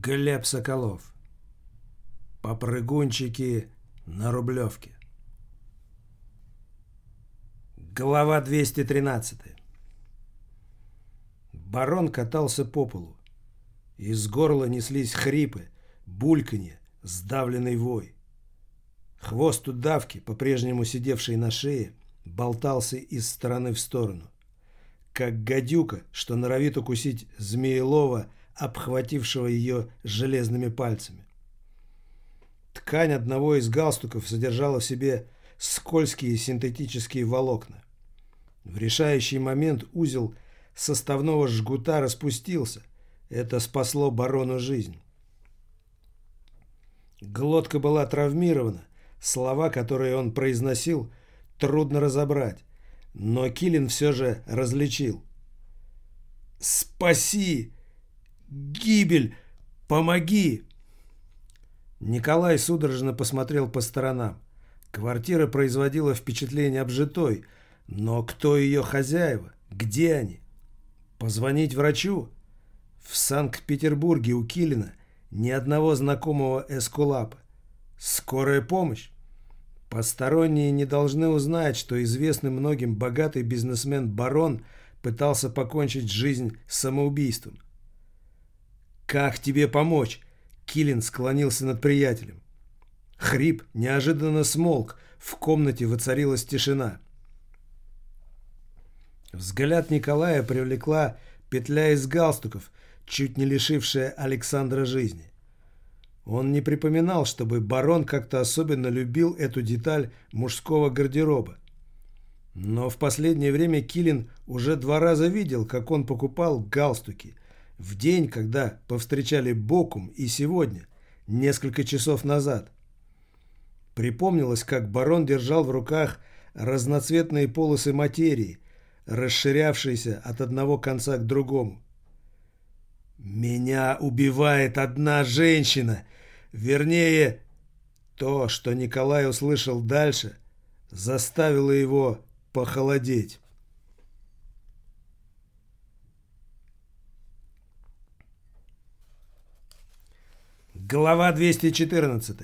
Глеб Соколов. Попрыгунчики на Рублевке. Глава 213. Барон катался по полу. Из горла неслись хрипы, бульканье, сдавленный вой. Хвост удавки, по-прежнему сидевший на шее, болтался из стороны в сторону, как гадюка, что норовит укусить змеелова, обхватившего ее железными пальцами. Ткань одного из галстуков содержала в себе скользкие синтетические волокна. В решающий момент узел составного жгута распустился. Это спасло барону жизнь. Глотка была травмирована. Слова, которые он произносил, трудно разобрать. Но Килин все же различил. «Спаси! Гибель! Помоги!» Николай судорожно посмотрел по сторонам. Квартира производила впечатление обжитой. Но кто ее хозяева? Где они? Позвонить врачу? В Санкт-Петербурге у Килина ни одного знакомого эскулапа. Скорая помощь? Посторонние не должны узнать, что известный многим богатый бизнесмен-барон пытался покончить жизнь самоубийством. «Как тебе помочь?» Килин склонился над приятелем. Хрип неожиданно смолк. В комнате воцарилась тишина. Взгляд Николая привлекла петля из галстуков, чуть не лишившая Александра жизни. Он не припоминал, чтобы барон как-то особенно любил эту деталь мужского гардероба. Но в последнее время Килин уже 2 раза видел, как он покупал галстуки. В день, когда повстречали Бокум, и сегодня, несколько часов назад. Припомнилось, как барон держал в руках разноцветные полосы материи, расширявшиеся от одного конца к другому. «Меня убивает одна женщина!» Вернее, то, что Николай услышал дальше, заставило его похолодеть. Глава 214.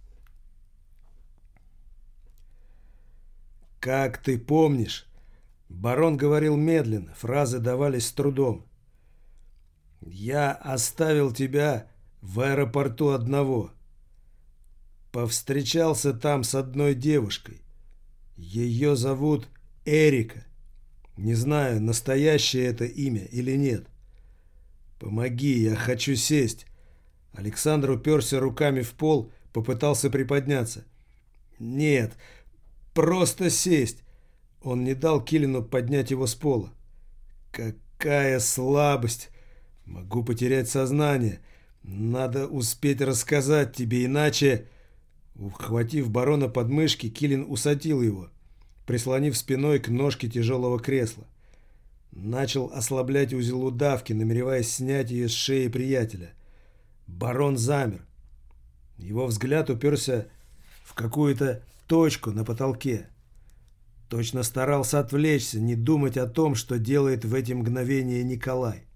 «Как ты помнишь?» Барон говорил медленно, фразы давались с трудом. «Я оставил тебя в аэропорту одного. Повстречался там с одной девушкой. Ее зовут Эрика. Не знаю, настоящее это имя или нет. Помоги, я хочу сесть». Александр уперся руками в пол, попытался приподняться. «Нет, просто сесть». Он не дал Килину поднять его с пола. «Какая слабость! Могу потерять сознание. Надо успеть рассказать тебе, иначе...» Ухватив барона под мышки, Килин усадил его, прислонив спиной к ножке тяжелого кресла. Начал ослаблять узел удавки, намереваясь снять ее с шеи приятеля. Барон замер. Его взгляд уперся в какую-то точку на потолке. Точно старался отвлечься, не думать о том, что делает в эти мгновения Николай.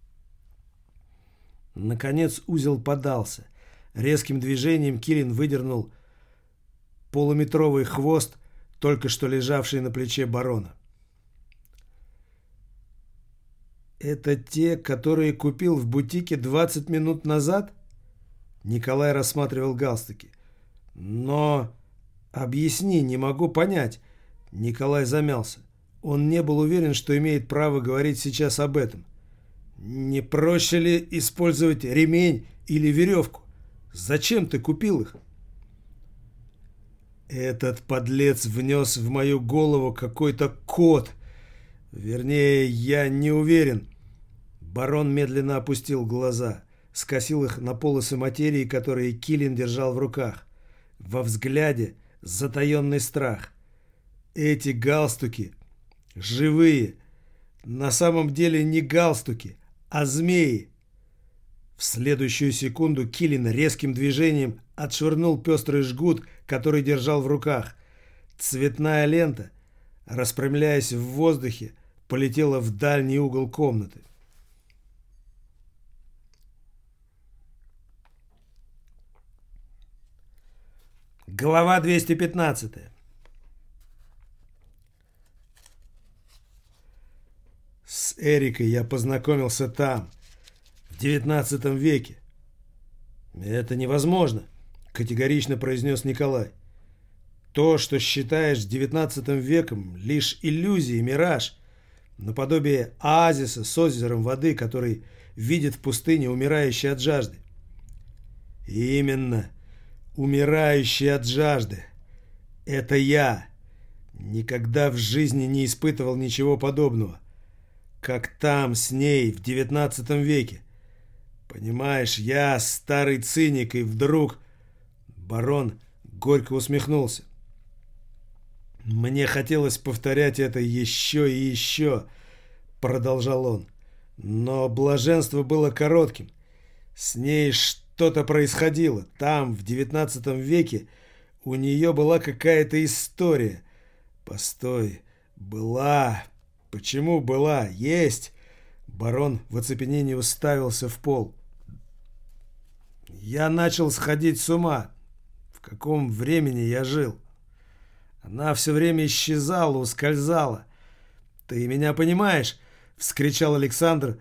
Наконец узел подался. Резким движением Килин выдернул полуметровый хвост, только что лежавший на плече барона. «Это те, которые купил в бутике 20 минут назад?» Николай рассматривал галстуки. «Но... объясни, не могу понять». Николай замялся. Он не был уверен, что имеет право говорить сейчас об этом. «Не проще ли использовать ремень или веревку? Зачем ты купил их?» «Этот подлец внес в мою голову какой-то код. Вернее, я не уверен». Барон медленно опустил глаза, скосил их на полосы материи, которые Килин держал в руках. Во взгляде затаенный страх. «Эти галстуки живые. На самом деле не галстуки, а змеи». В следующую секунду Килин резким движением отшвырнул пестрый жгут, который держал в руках. Цветная лента, распрямляясь в воздухе, полетела в дальний угол комнаты. Глава 215. С Эрикой я познакомился там, в 19 веке. Это невозможно, категорично произнес Николай. То, что считаешь 19 веком, лишь иллюзия, мираж, наподобие оазиса с озером воды, который видит в пустыне умирающий от жажды. Именно, умирающий от жажды. Это я. Никогда в жизни не испытывал ничего подобного. Как там с ней в 19 веке. Понимаешь, я старый циник, и вдруг... Барон горько усмехнулся. «Мне хотелось повторять это еще и еще», — продолжал он. «Но блаженство было коротким. С ней что-то происходило. Там, в 19 веке, у нее была какая-то история. Постой, была... Почему была? Есть!» Барон в оцепенении уставился в пол. «Я начал сходить с ума. В каком времени я жил? Она все время исчезала, ускользала. Ты меня понимаешь?» — вскричал Александр,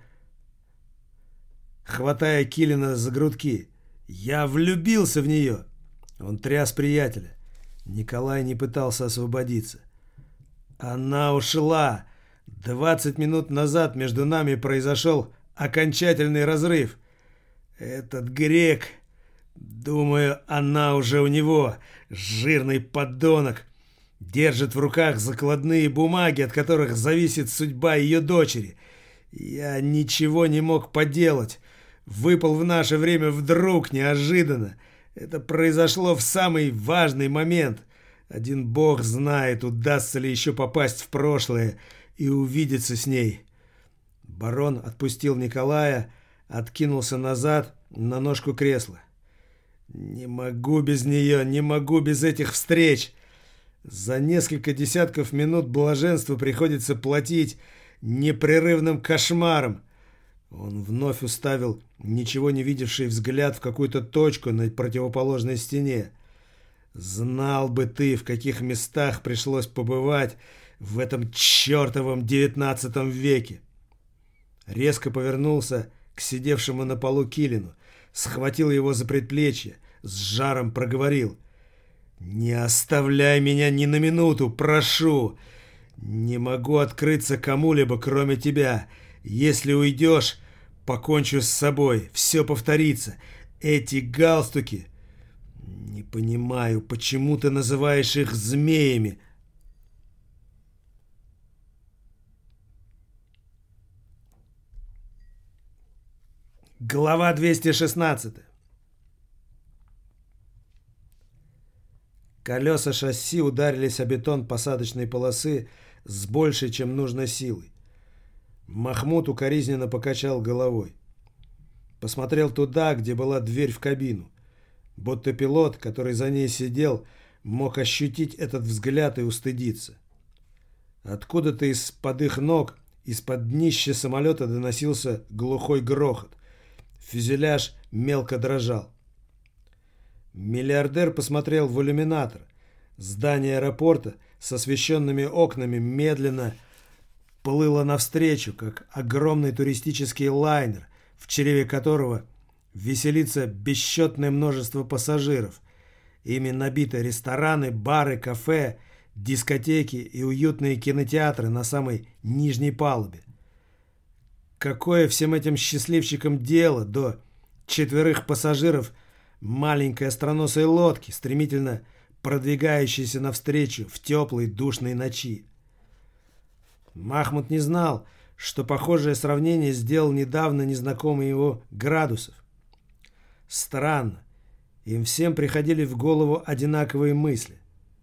хватая Килина за грудки. «Я влюбился в нее!» Он тряс приятеля. Николай не пытался освободиться. «Она ушла! 20 минут назад между нами произошел окончательный разрыв. Этот грек... Думаю, она уже у него, жирный подонок, держит в руках закладные бумаги, от которых зависит судьба ее дочери. Я ничего не мог поделать. Выпал в наше время вдруг, неожиданно. Это произошло в самый важный момент. Один бог знает, удастся ли еще попасть в прошлое и увидеться с ней». Барон отпустил Николая, откинулся назад на ножку кресла. «Не могу без нее, не могу без этих встреч. За несколько десятков минут блаженства приходится платить непрерывным кошмаром». Он вновь уставил ничего не видевший взгляд в какую-то точку на противоположной стене. «Знал бы ты, в каких местах пришлось побывать в этом чертовом 19 веке!» Резко повернулся к сидевшему на полу Килину, схватил его за предплечье, с жаром проговорил: «Не оставляй меня ни на минуту, прошу! Не могу открыться кому-либо, кроме тебя. Если уйдешь, покончу с собой, все повторится. Эти галстуки... Не понимаю, почему ты называешь их змеями?» Глава 216. Колеса шасси ударились о бетон посадочной полосы с большей, чем нужно, силой. Махмуд укоризненно покачал головой. Посмотрел туда, где была дверь в кабину. Будто пилот, который за ней сидел, мог ощутить этот взгляд и устыдиться. Откуда-то из-под их ног, из-под днища самолета доносился глухой грохот. Фюзеляж мелко дрожал. Миллиардер посмотрел в иллюминатор. Здание аэропорта с освещенными окнами медленно плыло навстречу, как огромный туристический лайнер, в чреве которого веселится бесчетное множество пассажиров. Ими набиты рестораны, бары, кафе, дискотеки и уютные кинотеатры на самой нижней палубе. Какое всем этим счастливчикам дело до 4 пассажиров маленькой остроносой лодки, стремительно продвигающейся навстречу в теплой душной ночи? Махмуд не знал, что похожее сравнение сделал недавно незнакомый его Градусов. Странно, им всем приходили в голову одинаковые мысли.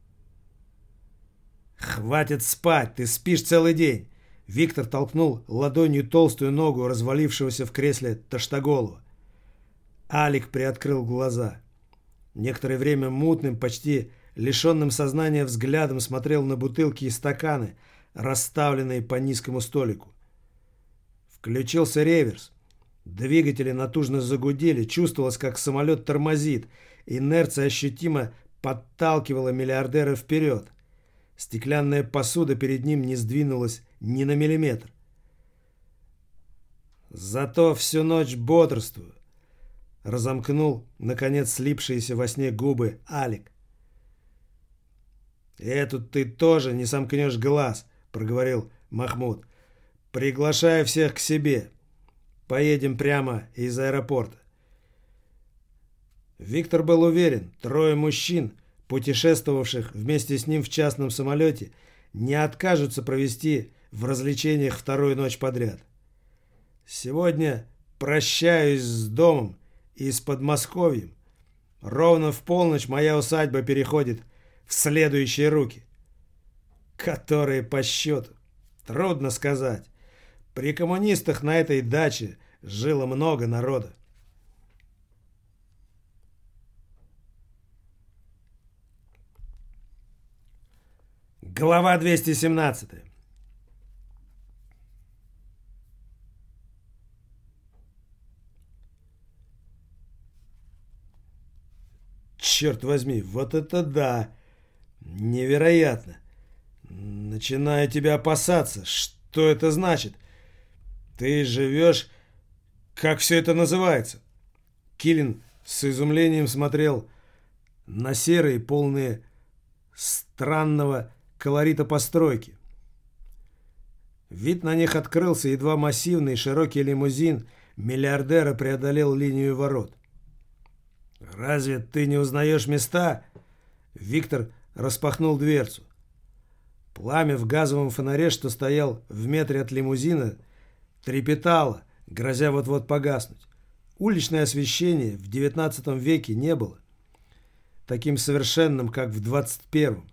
«Хватит спать, ты спишь целый день!» Виктор толкнул ладонью толстую ногу развалившегося в кресле Таштаголова. Алик приоткрыл глаза. Некоторое время мутным, почти лишенным сознания взглядом смотрел на бутылки и стаканы, расставленные по низкому столику. Включился реверс. Двигатели натужно загудели, чувствовалось, как самолет тормозит. Инерция ощутимо подталкивала миллиардера вперед. Стеклянная посуда перед ним не сдвинулась ни на миллиметр. «Зато всю ночь бодрствую», — разомкнул, наконец, слипшиеся во сне губы Алик. «Эту ты тоже не сомкнешь глаз», — проговорил Махмуд. «Приглашаю всех к себе. Поедем прямо из аэропорта». Виктор был уверен, 3 мужчин, путешествовавших вместе с ним в частном самолете, не откажутся провести в развлечениях 2-ю ночь подряд. «Сегодня прощаюсь с домом и с Подмосковьем. Ровно в полночь моя усадьба переходит в следующие руки». Которые по счету? Трудно сказать. При коммунистах на этой даче жило много народа. Глава 217. Черт возьми, вот это да! Невероятно! Начинаю тебя опасаться. Что это значит? Ты живешь... Как все это называется? Киллин с изумлением смотрел на серые, полные странного колорита постройки. Вид на них открылся, едва массивный широкий лимузин миллиардера преодолел линию ворот. «Разве ты не узнаешь места?» Виктор распахнул дверцу. Пламя в газовом фонаре, что стоял в метре от лимузина, трепетало, грозя вот-вот погаснуть. Уличное освещение в XIX веке не было таким совершенным, как в XXI.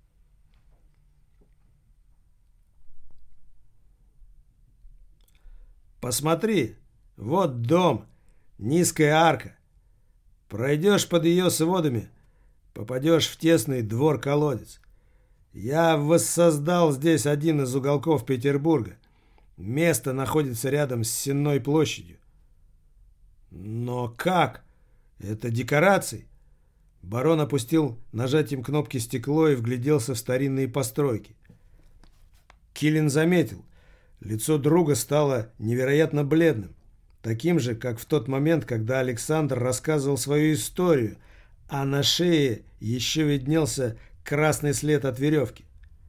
«Посмотри, вот дом, низкая арка. Пройдешь под ее сводами, попадешь в тесный двор-колодец. Я воссоздал здесь один из уголков Петербурга. Место находится рядом с Сенной площадью». «Но как? Это декорации?» Барон опустил нажатием кнопки стекло и вгляделся в старинные постройки. Киллин заметил, лицо друга стало невероятно бледным, таким же, как в тот момент, когда Александр рассказывал свою историю, а на шее еще виднелся красный след от веревки.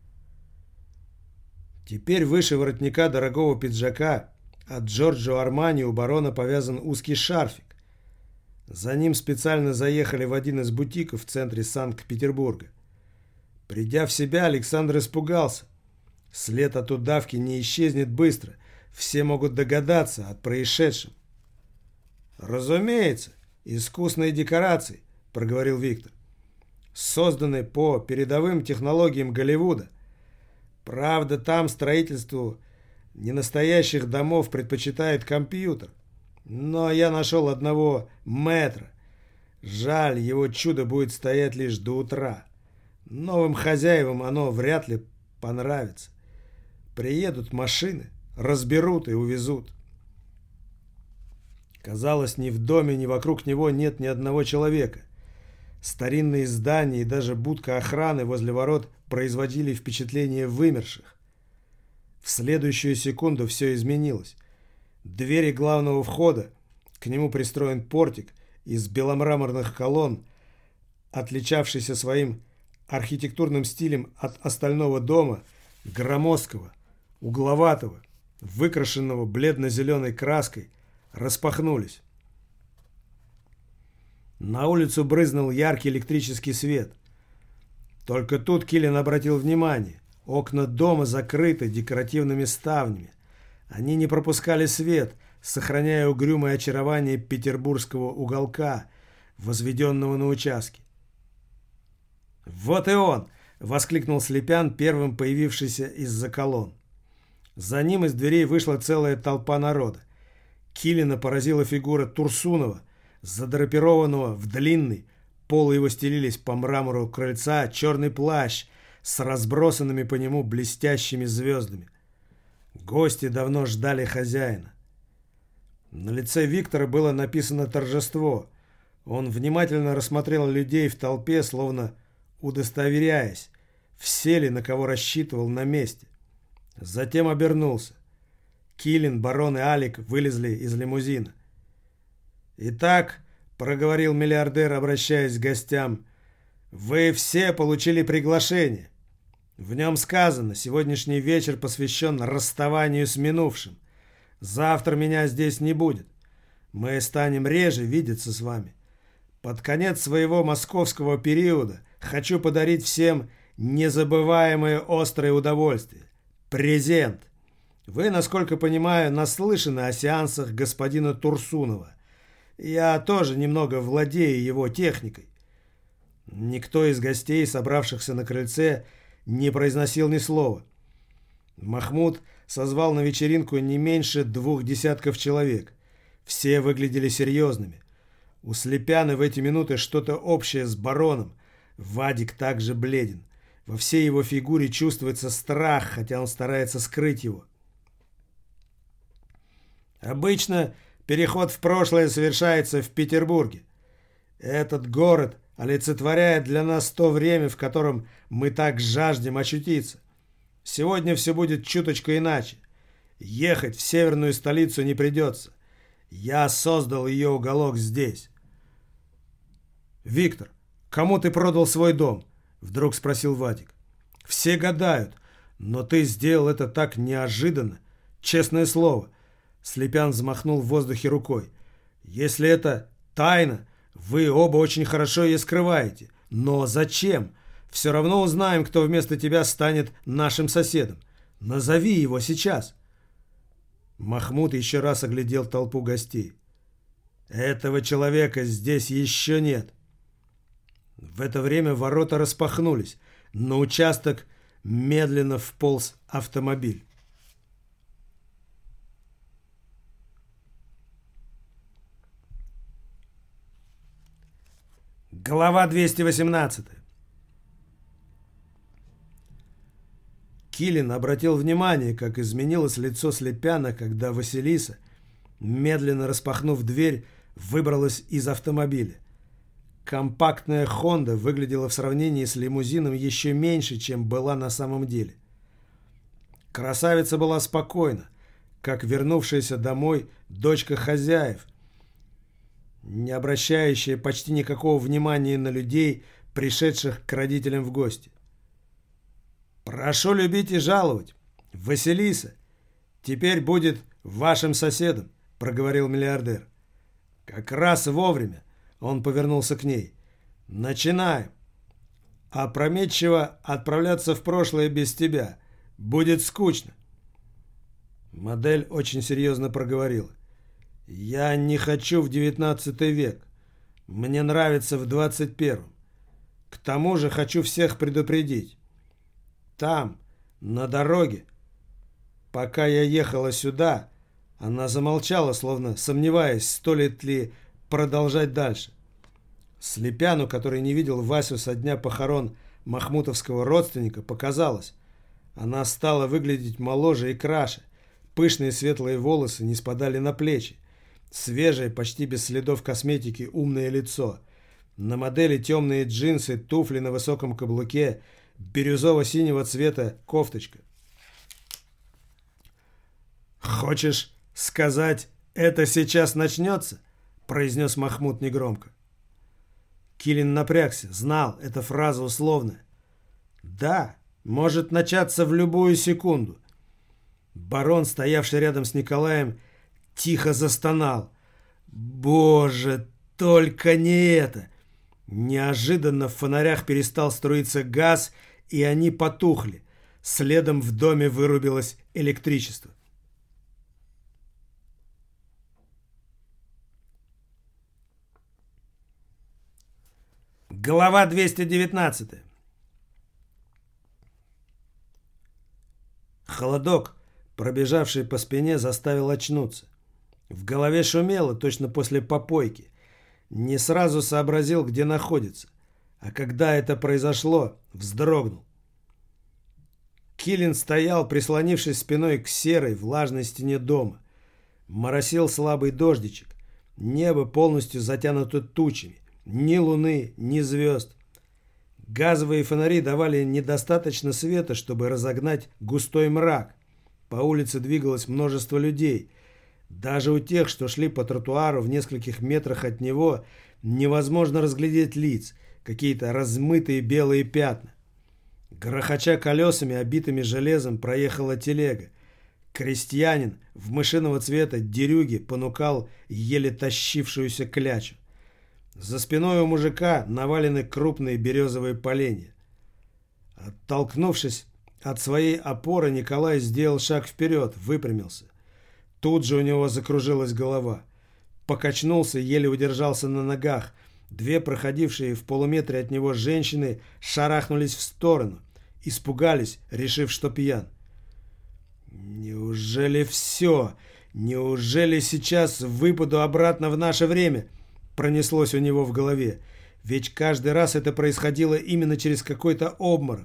Теперь выше воротника дорогого пиджака от Джорджо Армани у барона повязан узкий шарфик. За ним специально заехали в один из бутиков в центре Санкт-Петербурга. Придя в себя, Александр испугался. След от удавки не исчезнет быстро. Все могут догадаться о происшедшем. «Разумеется, искусные декорации», — проговорил Виктор. «Созданы по передовым технологиям Голливуда. Правда, там строительству ненастоящих домов предпочитает компьютер. Но я нашел одного мэтра. Жаль, его чудо будет стоять лишь до утра. Новым хозяевам оно вряд ли понравится. Приедут машины, разберут и увезут». Казалось, ни в доме, ни вокруг него нет ни одного человека. Старинные здания и даже будка охраны возле ворот производили впечатление вымерших. В следующую секунду все изменилось. Двери главного входа, к нему пристроен портик из беломраморных колонн, отличавшийся своим архитектурным стилем от остального дома, громоздкого, угловатого, выкрашенного бледно-зеленой краской, распахнулись. На улицу брызнул яркий электрический свет. Только тут Киллин обратил внимание. Окна дома закрыты декоративными ставнями. Они не пропускали свет, сохраняя угрюмое очарование петербургского уголка, возведенного на участке. «Вот и он!» — воскликнул Слепян, первым появившийся из-за колонн. За ним из дверей вышла целая толпа народа. Киллина поразила фигура Турсунова, задрапированного в длинный, полы его стелились по мрамору крыльца, черный плащ с разбросанными по нему блестящими звездами. Гости давно ждали хозяина. На лице Виктора было написано торжество. Он внимательно рассмотрел людей в толпе, словно удостоверяясь, все ли, на кого рассчитывал, на месте. Затем обернулся. Киллин, барон и Алик вылезли из лимузина. «Итак», — проговорил миллиардер, обращаясь к гостям, — «вы все получили приглашение. В нем сказано, сегодняшний вечер посвящен расставанию с минувшим. Завтра меня здесь не будет. Мы станем реже видеться с вами. Под конец своего московского периода хочу подарить всем незабываемое острое удовольствие. Презент. Вы, насколько понимаю, наслышаны о сеансах господина Турсунова. Я тоже немного владею его техникой». Никто из гостей, собравшихся на крыльце, не произносил ни слова. Махмуд созвал на вечеринку не меньше 2 десятков человек. Все выглядели серьезными. У Слепяна в эти минуты что-то общее с бароном. Вадик также бледен. Во всей его фигуре чувствуется страх, хотя он старается скрыть его. Обычно переход в прошлое совершается в Петербурге. Этот город олицетворяет для нас то время, в котором мы так жаждем очутиться. Сегодня все будет чуточку иначе. Ехать в северную столицу не придется. Я создал ее уголок здесь. «Виктор, кому ты продал свой дом?» — вдруг спросил Вадик. «Все гадают, но ты сделал это так неожиданно. Честное слово». Слепян взмахнул в воздухе рукой. «Если это тайна, вы оба очень хорошо ее скрываете. Но зачем? Все равно узнаем, кто вместо тебя станет нашим соседом. Назови его сейчас». Махмуд еще раз оглядел толпу гостей. «Этого человека здесь еще нет». В это время ворота распахнулись. На участок медленно вполз автомобиль. Глава 218. Киллин обратил внимание, как изменилось лицо Слепяна, когда Василиса, медленно распахнув дверь, выбралась из автомобиля. Компактная «Хонда» выглядела в сравнении с лимузином еще меньше, чем была на самом деле. Красавица была спокойна, как вернувшаяся домой дочка хозяев, не обращающая почти никакого внимания на людей, пришедших к родителям в гости. «Прошу любить и жаловать. Василиса теперь будет вашим соседом», — проговорил миллиардер. Как раз вовремя он повернулся к ней. «Начинаем. Опрометчиво отправляться в прошлое без тебя. Будет скучно». Модель очень серьезно проговорила. «Я не хочу в 19 век. Мне нравится в 21-м. К тому же хочу всех предупредить. Там, на дороге, пока я ехала сюда...» Она замолчала, словно сомневаясь, стоит ли продолжать дальше. Слепяну, который не видел Васю со дня похорон махмутовского родственника, показалось. Она стала выглядеть моложе и краше. Пышные светлые волосы не спадали на плечи. Свежее, почти без следов косметики, умное лицо. На модели темные джинсы, туфли на высоком каблуке, бирюзово-синего цвета кофточка. «Хочешь сказать, это сейчас начнется?» — произнес Махмуд негромко. Киллин напрягся, знал, эта фраза условная. «Да, может начаться в любую секунду». Барон, стоявший рядом с Николаем, тихо застонал. «Боже, только не это!» Неожиданно в фонарях перестал струиться газ, и они потухли. Следом в доме вырубилось электричество. Глава 219. Холодок, пробежавший по спине, заставил очнуться. В голове шумело, точно после попойки. Не сразу сообразил, где находится. А когда это произошло, вздрогнул. Киллин стоял, прислонившись спиной к серой, влажной стене дома. Моросил слабый дождичек. Небо полностью затянуто тучами. Ни луны, ни звезд. Газовые фонари давали недостаточно света, чтобы разогнать густой мрак. По улице двигалось множество людей. Даже у тех, что шли по тротуару в нескольких метрах от него, невозможно разглядеть лиц, какие-то размытые белые пятна. Грохоча колесами, обитыми железом, проехала телега. Крестьянин в мышиного цвета дерюги понукал еле тащившуюся клячу. За спиной у мужика навалены крупные березовые поленья. Оттолкнувшись от своей опоры, Николай сделал шаг вперед, выпрямился. Тут же у него закружилась голова. Покачнулся, еле удержался на ногах. Две проходившие в полуметре от него женщины шарахнулись в сторону. Испугались, решив, что пьян. «Неужели все? Неужели сейчас выпаду обратно в наше время?» Пронеслось у него в голове. Ведь каждый раз это происходило именно через какой-то обморок.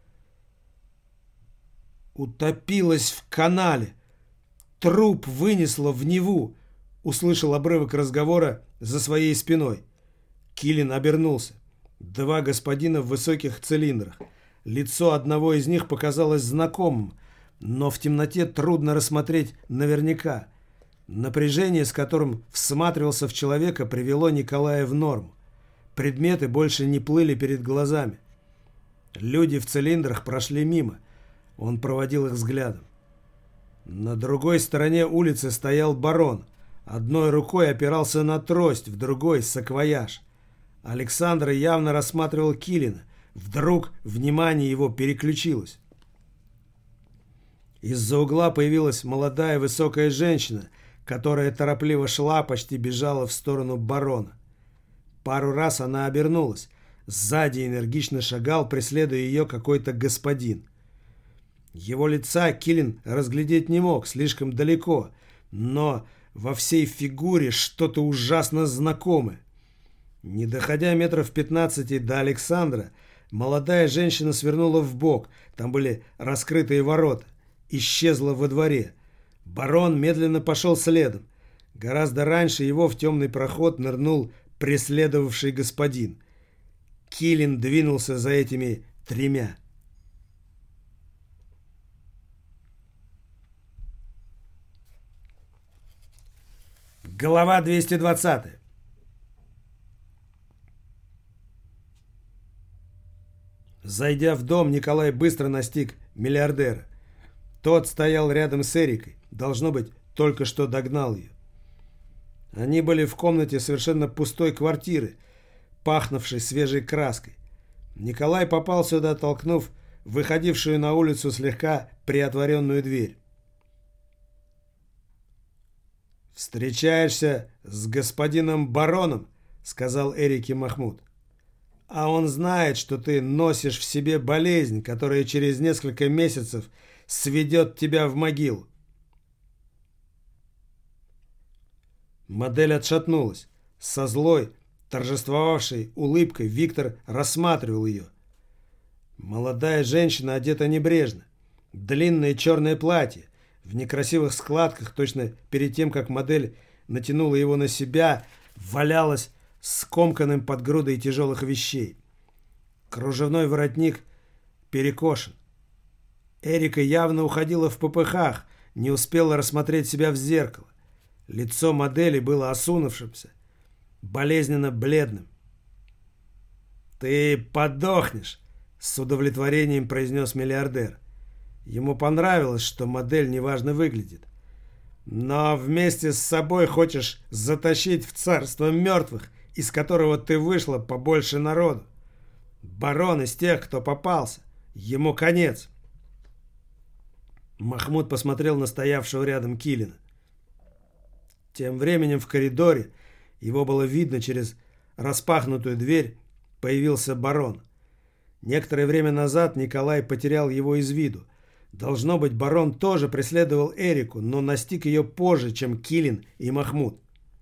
«Утопилась в канале. Труп вынесло в Неву», — услышал обрывок разговора за своей спиной. Килин обернулся. Два господина в высоких цилиндрах. Лицо одного из них показалось знакомым, но в темноте трудно рассмотреть наверняка. Напряжение, с которым всматривался в человека, привело Николая в норму. Предметы больше не плыли перед глазами. Люди в цилиндрах прошли мимо. Он проводил их взглядом. На другой стороне улицы стоял барон. Одной рукой опирался на трость, в другой — саквояж. Александр явно рассматривал Килина. Вдруг внимание его переключилось. Из-за угла появилась молодая высокая женщина, которая торопливо шла, почти бежала в сторону барона. Пару раз она обернулась. Сзади энергично шагал, преследуя ее какой-то господин. Его лица Килин разглядеть не мог, слишком далеко, но во всей фигуре что-то ужасно знакомое. Не доходя метров 15 до Александра, молодая женщина свернула вбок, там были раскрытые ворота, исчезла во дворе. Барон медленно пошел следом. Гораздо раньше его в темный проход нырнул преследовавший господин. Килин двинулся за этими тремя. Глава 220. Зайдя в дом, Николай быстро настиг миллиардера. Тот стоял рядом с Эрикой. Должно быть, только что догнал ее. Они были в комнате совершенно пустой квартиры, пахнувшей свежей краской. Николай попал сюда, толкнув выходившую на улицу слегка приотворенную дверь. «Встречаешься с господином бароном», — сказал Эрике Махмуд. «А он знает, что ты носишь в себе болезнь, которая через несколько месяцев сведет тебя в могилу». Модель отшатнулась. Со злой, торжествовавшей улыбкой Виктор рассматривал ее. Молодая женщина одета небрежно. Длинное черное платье. В некрасивых складках, точно перед тем, как модель натянула его на себя, валялась скомканным под грудой тяжелых вещей. Кружевной воротник перекошен. Эрика явно уходила в попыхах, не успела рассмотреть себя в зеркало. Лицо модели было осунувшимся, болезненно бледным. «Ты подохнешь», — с удовлетворением произнес миллиардер. Ему понравилось, что модель неважно выглядит. «Но вместе с собой хочешь затащить в царство мертвых, из которого ты вышла, побольше народу. Барон из тех, кто попался. Ему конец». Махмуд посмотрел на стоявшего рядом Килина. Тем временем в коридоре, его было видно через распахнутую дверь, появился барон. Некоторое время назад Николай потерял его из виду. Должно быть, барон тоже преследовал Эрику, но настиг ее позже, чем Килин и Махмуд.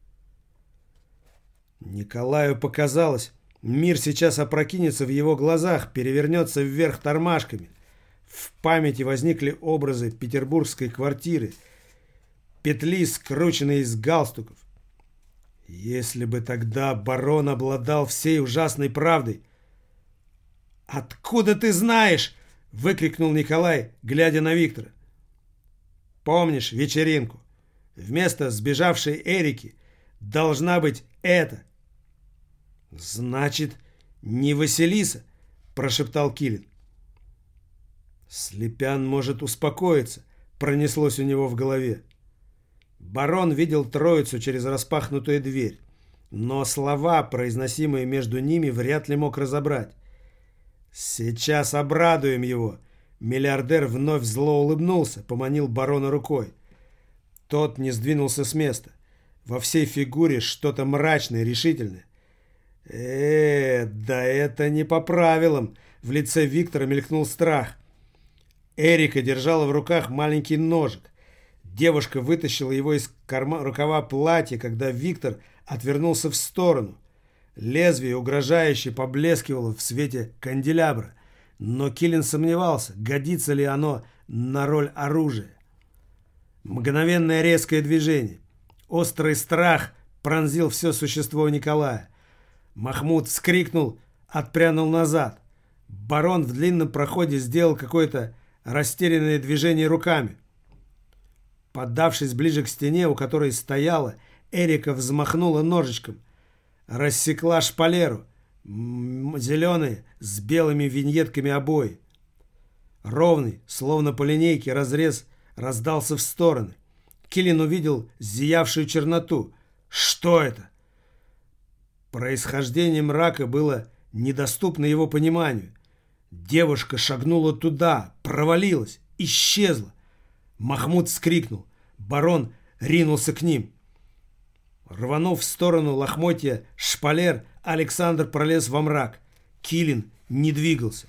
Николаю показалось, мир сейчас опрокинется в его глазах, перевернется вверх тормашками. В памяти возникли образы петербургской квартиры, петли, скрученные из галстуков. Если бы тогда барон обладал всей ужасной правдой. «Откуда ты знаешь?» — выкрикнул Николай, глядя на Виктора. «Помнишь вечеринку? Вместо сбежавшей Эрики должна быть эта». «Значит, не Василиса», — прошептал Килин. «Слепян может успокоиться», — пронеслось у него в голове. Барон видел троицу через распахнутую дверь, но слова, произносимые между ними, вряд ли мог разобрать. «Сейчас обрадуем его!» Миллиардер вновь зло улыбнулся, поманил барона рукой. Тот не сдвинулся с места. Во всей фигуре что-то мрачное, решительное. Да это не по правилам!» В лице Виктора мелькнул страх. Эрика держала в руках маленький ножик. Девушка вытащила его из рукава платья, когда Виктор отвернулся в сторону. Лезвие угрожающе поблескивало в свете канделябра, но Килин сомневался, годится ли оно на роль оружия. Мгновенное резкое движение. Острый страх пронзил все существо Николая. Махмуд вскрикнул, отпрянул назад. Барон в длинном проходе сделал какое-то растерянное движение руками. Поддавшись ближе к стене, у которой стояла, Эрика взмахнула ножичком. Рассекла шпалеру. Зеленые, с белыми виньетками обои. Ровный, словно по линейке, разрез раздался в стороны. Килин увидел зиявшую черноту. Что это? Происхождение мрака было недоступно его пониманию. Девушка шагнула туда, провалилась, исчезла. Махмуд вскрикнул. Барон ринулся к ним. Рванув в сторону лохмотья шпалер, Александр пролез во мрак. Килин не двигался.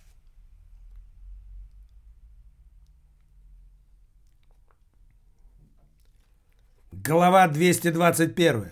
Глава 221.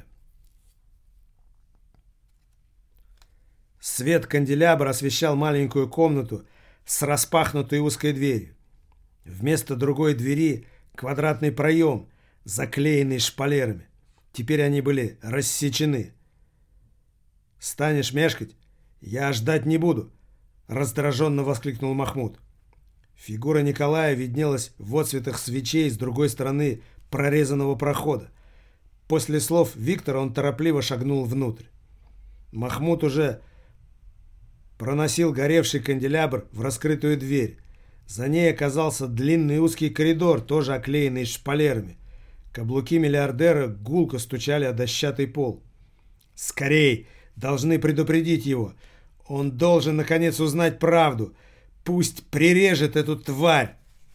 Свет канделябра освещал маленькую комнату с распахнутой узкой дверью. Вместо другой двери квадратный проем, заклеенный шпалерами. Теперь они были рассечены. «Станешь мешкать? Я ждать не буду!» — раздраженно воскликнул Махмуд. Фигура Николая виднелась в отсветах свечей с другой стороны прорезанного прохода. После слов Виктора он торопливо шагнул внутрь. Махмуд уже проносил горевший канделябр в раскрытую дверь. За ней оказался длинный узкий коридор, тоже оклеенный шпалерами. Каблуки миллиардера гулко стучали о дощатый пол. «Скорей! Должны предупредить его! Он должен, наконец, узнать правду! Пусть прирежет эту тварь!»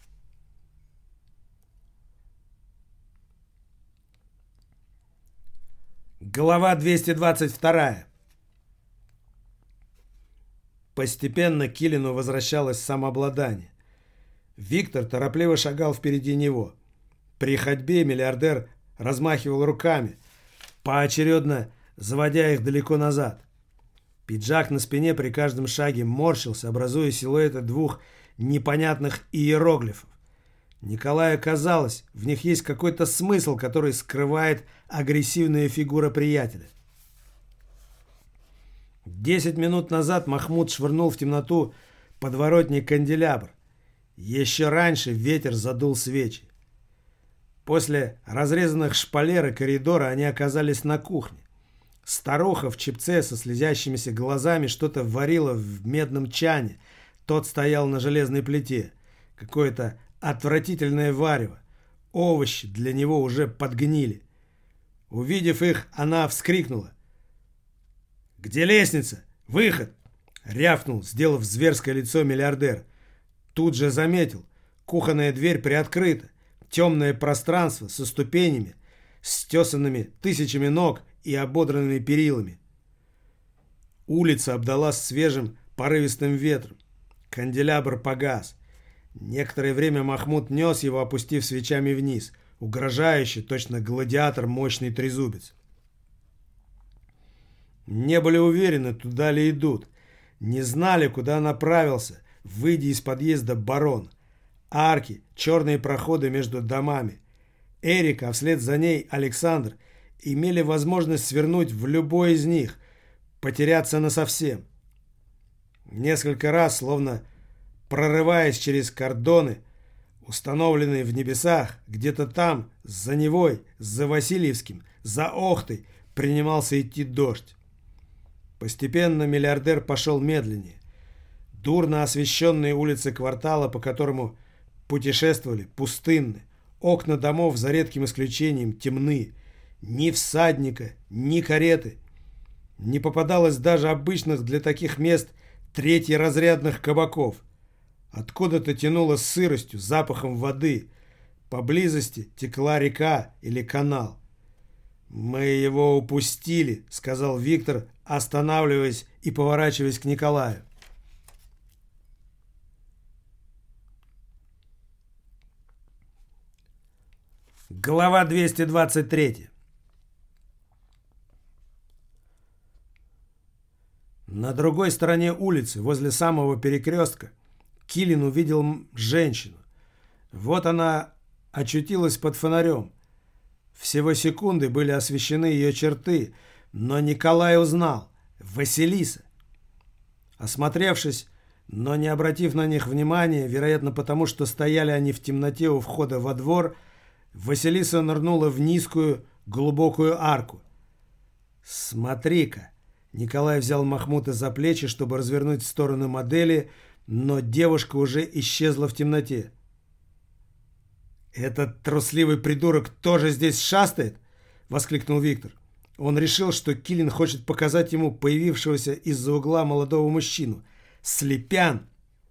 Глава 222. Постепенно к Килину возвращалось самообладание. Виктор торопливо шагал впереди него. При ходьбе миллиардер размахивал руками, поочередно заводя их далеко назад. Пиджак на спине при каждом шаге морщился, образуя силуэты двух непонятных иероглифов. Николаю казалось, в них есть какой-то смысл, который скрывает агрессивная фигура приятеля. 10 минут назад Махмуд швырнул в темноту подворотник канделябр. Еще раньше ветер задул свечи. После разрезанных шпалер и коридора они оказались на кухне. Старуха в чепце со слезящимися глазами что-то варила в медном чане. Тот стоял на железной плите. Какое-то отвратительное варево. Овощи для него уже подгнили. Увидев их, она вскрикнула. «Где лестница? Выход!» — рявкнул, сделав зверское лицо миллиардер. Тут же заметил. Кухонная дверь приоткрыта. Темное пространство со ступенями, стесанными тысячами ног и ободранными перилами. Улица обдалась свежим порывистым ветром. Канделябр погас. Некоторое время Махмуд нес его, опустив свечами вниз, угрожающе, точно гладиатор, мощный трезубец. Не были уверены, туда ли идут. Не знали, куда направился, выйдя из подъезда барон. Арки, черные проходы между домами. Эрика, а вслед за ней Александр имели возможность свернуть в любой из них, потеряться насовсем. Несколько раз, словно прорываясь через кордоны, установленные в небесах, где-то там, за Невой, за Васильевским, за Охтой, принимался идти дождь. Постепенно миллиардер пошел медленнее. Дурно освещенные улицы квартала, по которому путешествовали, пустынны. Окна домов, за редким исключением, темны. Ни всадника, ни кареты. Не попадалось даже обычных для таких мест третьеразрядных кабаков. Откуда-то тянуло сыростью, запахом воды. Поблизости текла река или канал. «Мы его упустили», — сказал Виктор, останавливаясь и поворачиваясь к Николаю. Глава 223. На другой стороне улицы, возле самого перекрестка, Килин увидел женщину. Вот она очутилась под фонарем. Всего секунды были освещены ее черты, но Николай узнал — Василиса. Осмотревшись, но не обратив на них внимания, вероятно потому, что стояли они в темноте у входа во двор, Василиса нырнула в низкую глубокую арку. «Смотри-ка!» Николай взял Махмута за плечи, чтобы развернуть в сторону модели, но девушка уже исчезла в темноте. «Этот трусливый придурок тоже здесь шастает?» — воскликнул Виктор. Он решил, что Килин хочет показать ему появившегося из-за угла молодого мужчину. «Слепян!»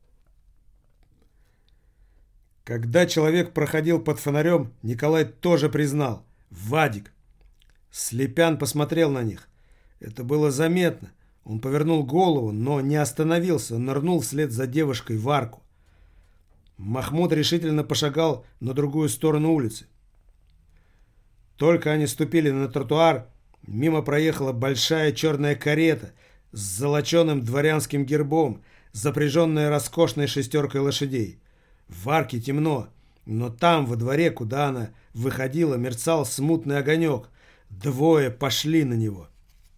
Когда человек проходил под фонарем, Николай тоже признал — Вадик. Слепян посмотрел на них. Это было заметно. Он повернул голову, но не остановился, нырнул вслед за девушкой в арку. Махмуд решительно пошагал на другую сторону улицы. Только они ступили на тротуар, мимо проехала большая черная карета с золоченым дворянским гербом, запряженная роскошной шестеркой лошадей. В арке темно, но там, во дворе, куда она выходила, мерцал смутный огонек. Двое пошли на него.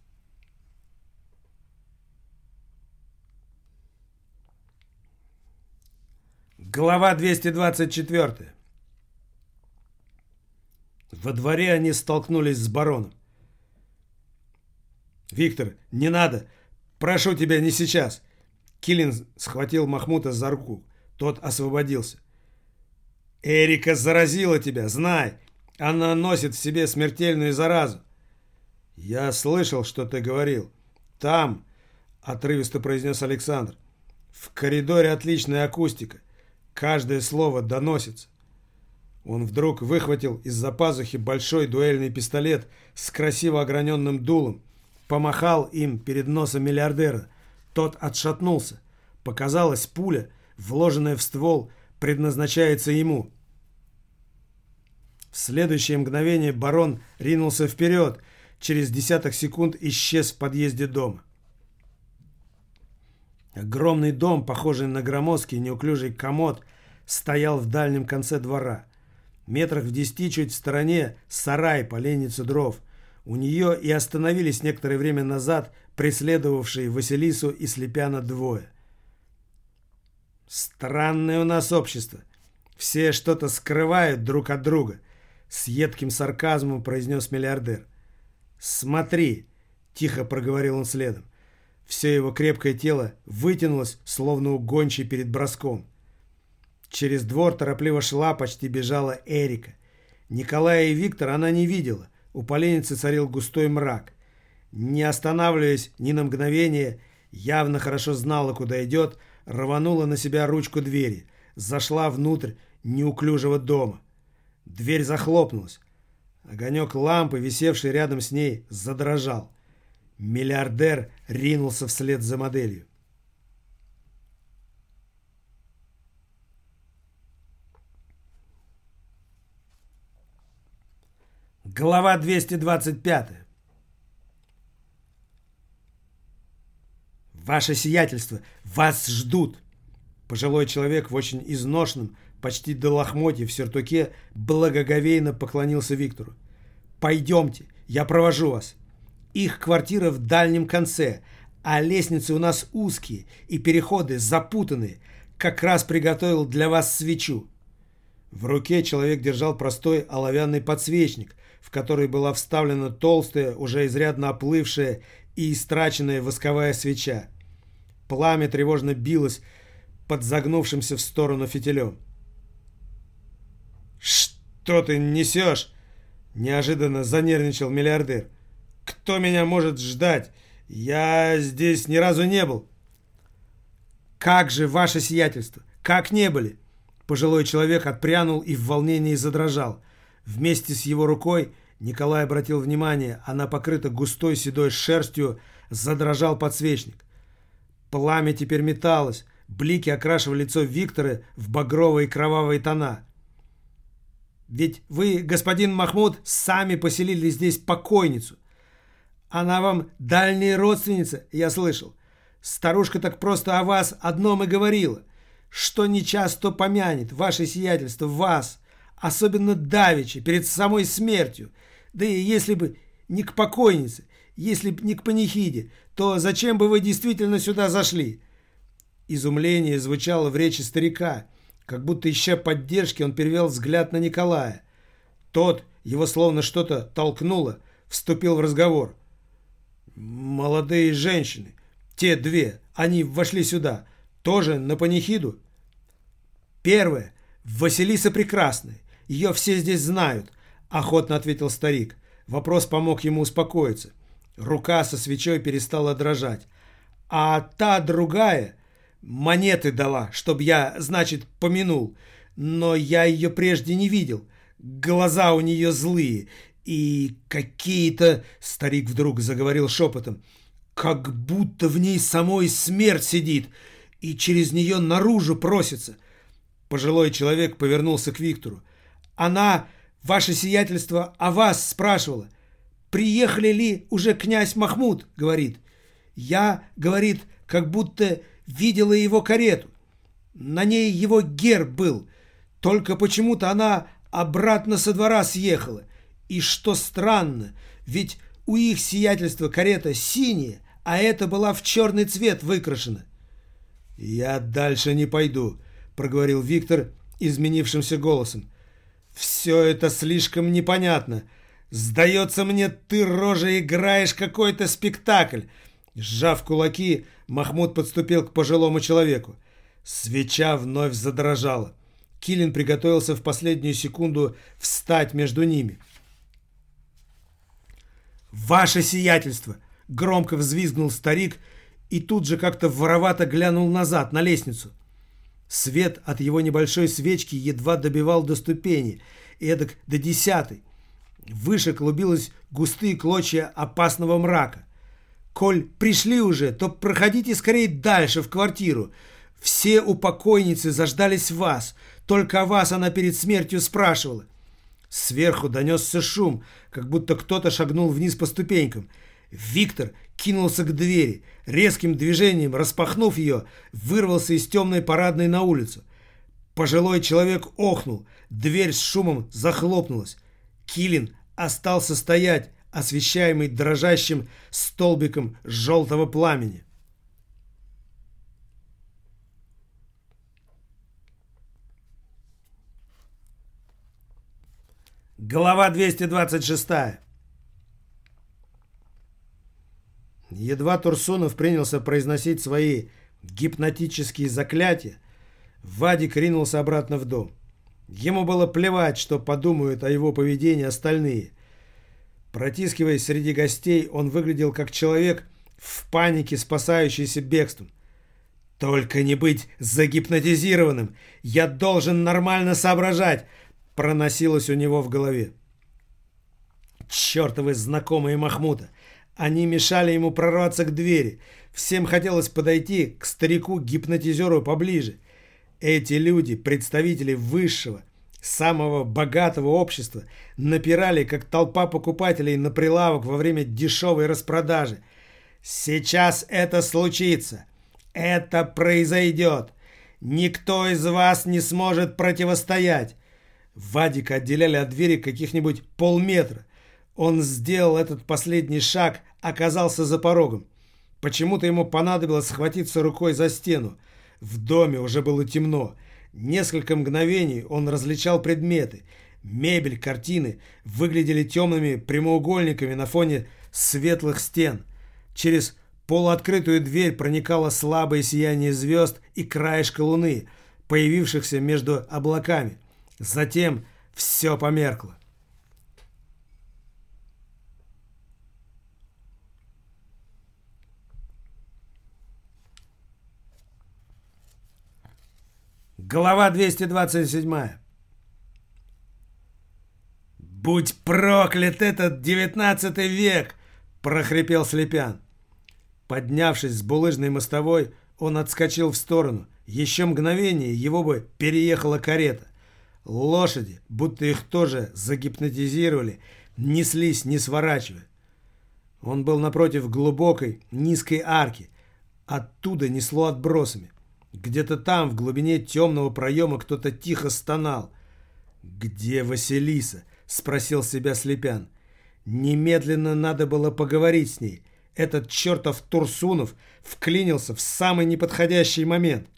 Глава 224. Во дворе они столкнулись с бароном. «Виктор, не надо! Прошу тебя, не сейчас!» Килин схватил Махмута за руку. Тот освободился. «Эрика заразила тебя, знай! Она носит в себе смертельную заразу!» «Я слышал, что ты говорил. Там, — отрывисто произнес Александр, — в коридоре отличная акустика. Каждое слово доносится». Он вдруг выхватил из-за пазухи большой дуэльный пистолет с красиво ограненным дулом, помахал им перед носом миллиардера. Тот отшатнулся. Показалась пуля, вложенная в ствол, предназначается ему. В следующее мгновение барон ринулся вперед, через десяток секунд исчез в подъезде дома. Огромный дом, похожий на громоздкий неуклюжий комод, стоял в дальнем конце двора. Метрах в 10 чуть в стороне сарай, поленница дров. У нее и остановились некоторое время назад преследовавшие Василису и Слепяна двое. «Странное у нас общество. Все что-то скрывают друг от друга», — с едким сарказмом произнес миллиардер. «Смотри», — тихо проговорил он следом. Все его крепкое тело вытянулось, словно у гончей перед броском. Через двор торопливо шла, почти бежала Эрика. Николая и Виктора она не видела. У поленницы царил густой мрак. Не останавливаясь ни на мгновение, явно хорошо знала, куда идет, рванула на себя ручку двери, зашла внутрь неуклюжего дома. Дверь захлопнулась. Огонек лампы, висевший рядом с ней, задрожал. Миллиардер ринулся вслед за моделью. Глава 225. «Ваше сиятельство, вас ждут!» Пожилой человек в очень изношенном, почти до лохмотьев сюртуке благоговейно поклонился Виктору. Пойдемте, я провожу вас. Их квартира в дальнем конце, а лестницы у нас узкие и переходы запутанные. Как раз приготовил для вас свечу». В руке человек держал простой оловянный подсвечник, в который была вставлена толстая, уже изрядно оплывшая и истраченная восковая свеча. Пламя тревожно билось под загнувшимся в сторону фитилем. «Что ты несешь?» – неожиданно занервничал миллиардер. «Кто меня может ждать? Я здесь ни разу не был». «Как же, ваше сиятельство, как не были?» Пожилой человек отпрянул и в волнении задрожал. Вместе с его рукой, Николай обратил внимание, она покрыта густой седой шерстью, задрожал подсвечник. Пламя теперь металось, блики окрашивали лицо Виктора в багровые и кровавые тона. «Ведь вы, господин Махмуд, сами поселили здесь покойницу. Она вам дальняя родственница, я слышал. Старушка так просто о вас одном и говорила, что не часто помянет ваше сиятельство вас, особенно давеча, перед самой смертью. Да и если бы не к покойнице, если бы не к панихиде, то зачем бы вы действительно сюда зашли?» Изумление звучало в речи старика, как будто, ища поддержки, он перевел взгляд на Николая. Тот, его словно что-то толкнуло, вступил в разговор. «Молодые женщины, те две, они вошли сюда, тоже на панихиду?» «Первая, Василиса Прекрасная, ее все здесь знают», — охотно ответил старик. Вопрос помог ему успокоиться. Рука со свечой перестала дрожать. «А та другая монеты дала, чтоб я, значит, помянул, но я ее прежде не видел. Глаза у нее злые и какие-то...» Старик вдруг заговорил шепотом. «Как будто в ней самой смерть сидит и через нее наружу просится». Пожилой человек повернулся к Виктору. «Она, ваше сиятельство, о вас спрашивала. Приехали ли уже князь Махмуд?» — говорит. «Я, — говорит, — как будто видела его карету. На ней его герб был. Только почему-то она обратно со двора съехала. И что странно, ведь у их сиятельства карета синяя, а эта была в черный цвет выкрашена». «Я дальше не пойду», — проговорил Виктор изменившимся голосом. «Все это слишком непонятно. Сдается мне, ты, рожа, играешь какой-то спектакль». Сжав кулаки, Махмуд подступил к пожилому человеку. Свеча вновь задрожала. Килин приготовился в последнюю секунду встать между ними. «Ваше сиятельство!» — громко взвизгнул старик и тут же как-то воровато глянул назад, на лестницу. Свет от его небольшой свечки едва добивал до ступени, эдак до 10-й. Выше клубились густые клочья опасного мрака. «Коль пришли уже, то проходите скорее дальше, в квартиру. Все у покойницы заждались вас. Только о вас она перед смертью спрашивала». Сверху донесся шум, как будто кто-то шагнул вниз по ступенькам. Виктор кинулся к двери. Резким движением, распахнув ее, вырвался из темной парадной на улицу. Пожилой человек охнул. Дверь с шумом захлопнулась. Килин остался стоять, освещаемый дрожащим столбиком желтого пламени. Глава 226. Едва Турсунов принялся произносить свои гипнотические заклятия, Вадик ринулся обратно в дом. Ему было плевать, что подумают о его поведении остальные. Протискиваясь среди гостей, он выглядел как человек в панике, спасающийся бегством. «Только не быть загипнотизированным! Я должен нормально соображать!» проносилось у него в голове. Чертовы знакомые Махмуда! Они мешали ему прорваться к двери. Всем хотелось подойти к старику-гипнотизеру поближе. Эти люди, представители высшего, самого богатого общества, напирали, как толпа покупателей на прилавок во время дешевой распродажи. «Сейчас это случится. Это произойдет. Никто из вас не сможет противостоять». Вадика отделяли от двери каких-нибудь полметра. Он сделал этот последний шаг, оказался за порогом. Почему-то ему понадобилось схватиться рукой за стену. В доме уже было темно. Несколько мгновений он различал предметы. Мебель, картины выглядели темными прямоугольниками на фоне светлых стен. Через полуоткрытую дверь проникало слабое сияние звезд и краешка луны, появившихся между облаками. Затем все померкло. Глава 227. «Будь проклят этот 19 век!» – прохрипел Слепян. Поднявшись с булыжной мостовой, он отскочил в сторону. Еще мгновение его бы переехала карета. Лошади, будто их тоже загипнотизировали, неслись, не сворачивая. Он был напротив глубокой, низкой арки. Оттуда несло отбросами. Где-то там, в глубине темного проема, кто-то тихо стонал. «Где Василиса?» — спросил себя Слепян. Немедленно надо было поговорить с ней. Этот чертов Турсунов вклинился в самый неподходящий момент.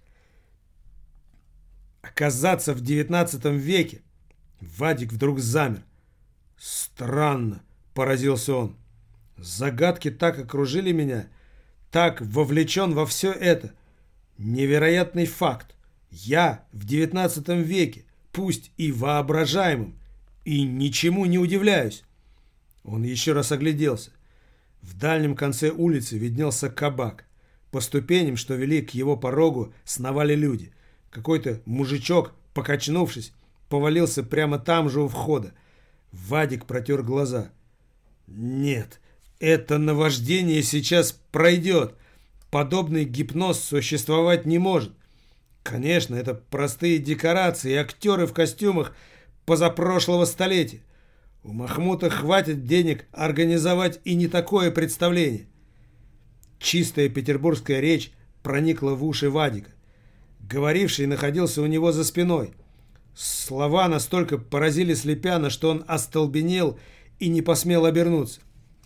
Оказаться в 19 веке. Вадик вдруг замер. «Странно», — поразился он. «Загадки так окружили меня, так вовлечен во все это. Невероятный факт. Я в 19 веке, пусть и воображаемым, и ничему не удивляюсь». Он еще раз огляделся. В дальнем конце улицы виднелся кабак. По ступеням, что вели к его порогу, сновали люди. Какой-то мужичок, покачнувшись, повалился прямо там же у входа. Вадик протер глаза. «Нет, это наваждение сейчас пройдет. Подобный гипноз существовать не может. Конечно, это простые декорации и актеры в костюмах позапрошлого столетия. У Махмута хватит денег организовать и не такое представление». Чистая петербургская речь проникла в уши Вадика. Говоривший находился у него за спиной. Слова настолько поразили Слепяна, что он остолбенел и не посмел обернуться.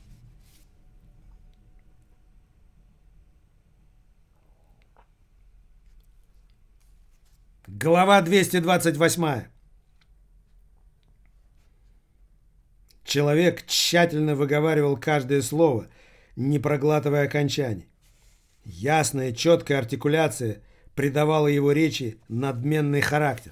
Глава 228. Человек тщательно выговаривал каждое слово, не проглатывая окончаний. Ясная, четкая артикуляция придавала его речи надменный характер.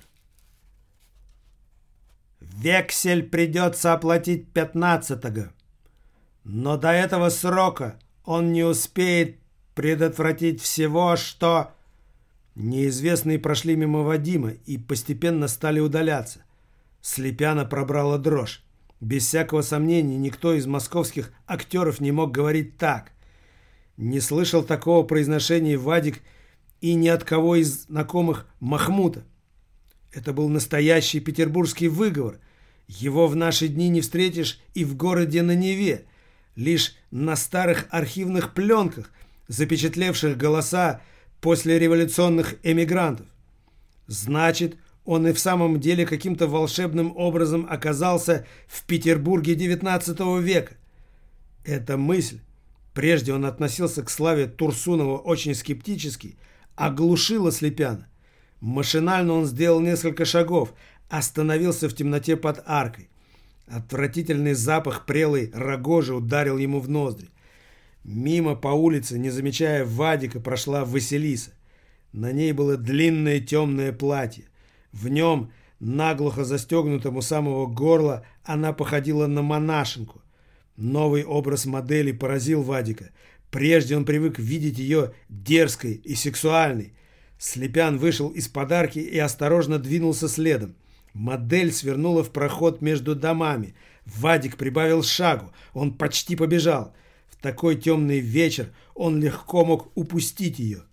«Вексель придется оплатить 15-го, но до этого срока он не успеет предотвратить всего, что...» Неизвестные прошли мимо Вадима и постепенно стали удаляться. Слепяна пробрала дрожь. Без всякого сомнения, никто из московских актеров не мог говорить так. Не слышал такого произношения Вадик и ни от кого из знакомых Махмута. Это был настоящий петербургский выговор. Его в наши дни не встретишь и в городе на Неве. Лишь на старых архивных пленках, запечатлевших голоса послереволюционных эмигрантов. Значит, он и в самом деле каким-то волшебным образом оказался в Петербурге XIX века. Эта мысль, прежде он относился к славе Турсунова очень скептически, оглушила Слепяна. Машинально он сделал несколько шагов, остановился в темноте под аркой. Отвратительный запах прелой рогожи ударил ему в ноздри. Мимо по улице, не замечая Вадика, прошла Василиса. На ней было длинное темное платье. В нем, наглухо застегнутом у самого горла, она походила на монашенку. Новый образ модели поразил Вадика. Прежде он привык видеть ее дерзкой и сексуальной. Слепян вышел из подарки и осторожно двинулся следом. Модель свернула в проход между домами. Вадик прибавил шагу. Он почти побежал. В такой темный вечер он легко мог упустить ее.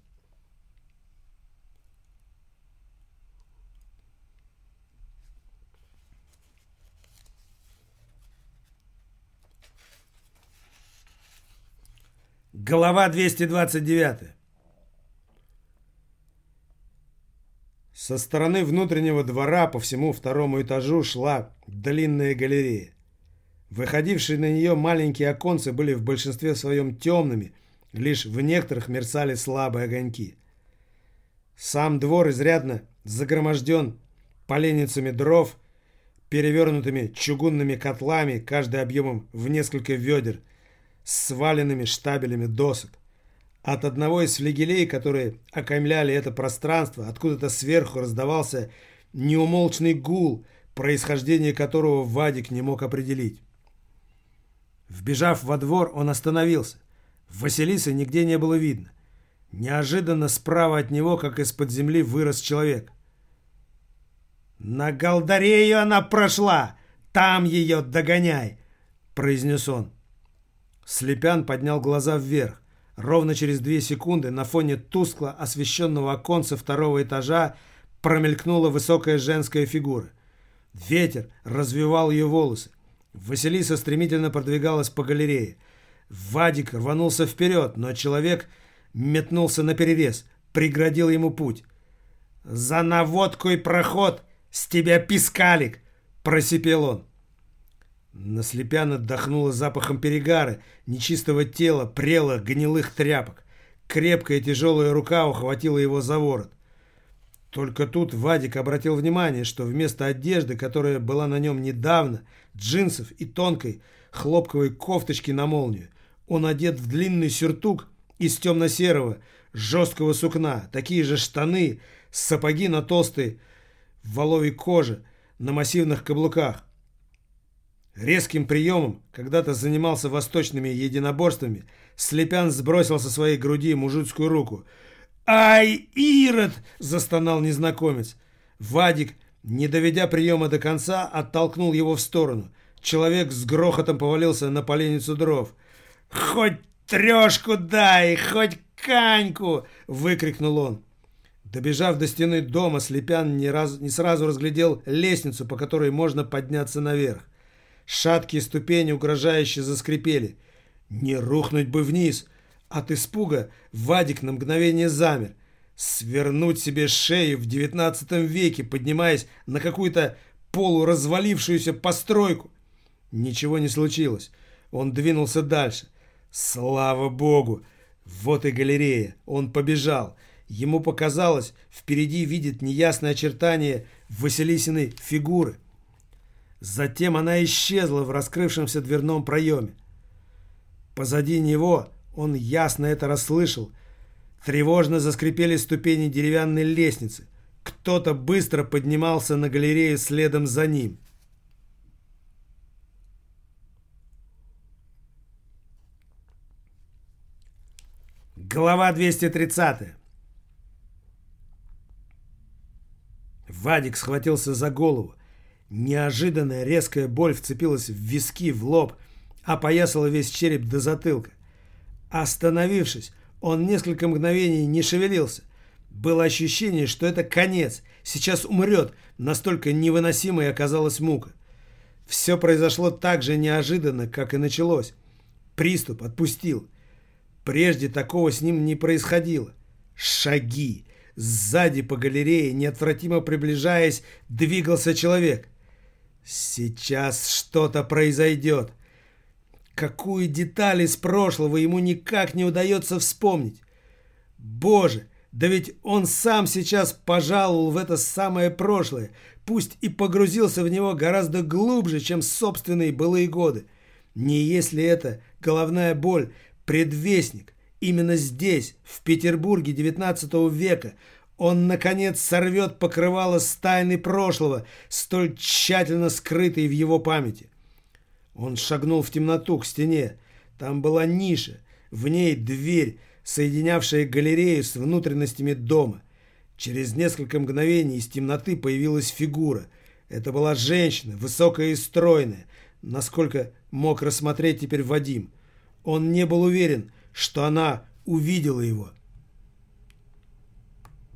Глава 229. Со стороны внутреннего двора по всему второму этажу шла длинная галерея. Выходившие на нее маленькие оконцы были в большинстве своем темными, лишь в некоторых мерцали слабые огоньки. Сам двор изрядно загроможден поленницами дров, перевернутыми чугунными котлами, каждый объемом в несколько ведер, с сваленными штабелями досок. От одного из флигелей, которые окаймляли это пространство, откуда-то сверху раздавался неумолчный гул, происхождение которого Вадик не мог определить. Вбежав во двор, он остановился. Василисы нигде не было видно. Неожиданно справа от него, как из-под земли, вырос человек. «На Галдарею она прошла! Там ее догоняй!» — произнес он. Слепян поднял глаза вверх. Ровно через 2 секунды на фоне тускло освещенного оконца 2-го этажа промелькнула высокая женская фигура. Ветер развивал ее волосы. Василиса стремительно продвигалась по галерее. Вадик рванулся вперед, но человек метнулся наперерез, преградил ему путь. «За наводку и проход с тебя пискалик!» — просипел он. На Слепяна дохнуло запахом перегара, нечистого тела, прелых гнилых тряпок. Крепкая тяжелая рука ухватила его за ворот. Только тут Вадик обратил внимание, что вместо одежды, которая была на нем недавно, джинсов и тонкой хлопковой кофточки на молнию, он одет в длинный сюртук из темно-серого, жесткого сукна, такие же штаны, сапоги на толстой воловьей коже, на массивных каблуках. Резким приемом, когда-то занимался восточными единоборствами, Слепян сбросил со своей груди мужицкую руку. «Ай, Ирод!» — застонал незнакомец. Вадик, не доведя приема до конца, оттолкнул его в сторону. Человек с грохотом повалился на поленницу дров. «Хоть трешку дай, хоть каньку!» — выкрикнул он. Добежав до стены дома, Слепян не сразу разглядел лестницу, по которой можно подняться наверх. Шаткие ступени угрожающе заскрипели. Не рухнуть бы вниз! От испуга Вадик на мгновение замер. Свернуть себе шею в 19 веке, поднимаясь на какую-то полуразвалившуюся постройку. Ничего не случилось. Он двинулся дальше. Слава богу! Вот и галерея. Он побежал. Ему показалось, впереди видит неясное очертание Василисиной фигуры. Затем она исчезла в раскрывшемся дверном проеме. Позади него, он ясно это расслышал, тревожно заскрипели ступени деревянной лестницы. Кто-то быстро поднимался на галерею следом за ним. Глава 230. Вадик схватился за голову. Неожиданная резкая боль вцепилась в виски, в лоб, опоясала весь череп до затылка. Остановившись, он несколько мгновений не шевелился. Было ощущение, что это конец, сейчас умрет, настолько невыносимой оказалась мука. Все произошло так же неожиданно, как и началось. Приступ отпустил. Прежде такого с ним не происходило. Шаги. Сзади по галерее, неотвратимо приближаясь, двигался человек. Сейчас что-то произойдет. Какую деталь из прошлого ему никак не удается вспомнить. Боже, да ведь он сам сейчас пожаловал в это самое прошлое, пусть и погрузился в него гораздо глубже, чем собственные былые годы. Не если это головная боль, предвестник. Именно здесь, в Петербурге XIX века, он, наконец, сорвет покрывало с тайны прошлого, столь тщательно скрытой в его памяти. Он шагнул в темноту к стене. Там была ниша, в ней дверь, соединявшая галерею с внутренностями дома. Через несколько мгновений из темноты появилась фигура. Это была женщина, высокая и стройная, насколько мог рассмотреть теперь Вадим. Он не был уверен, что она увидела его.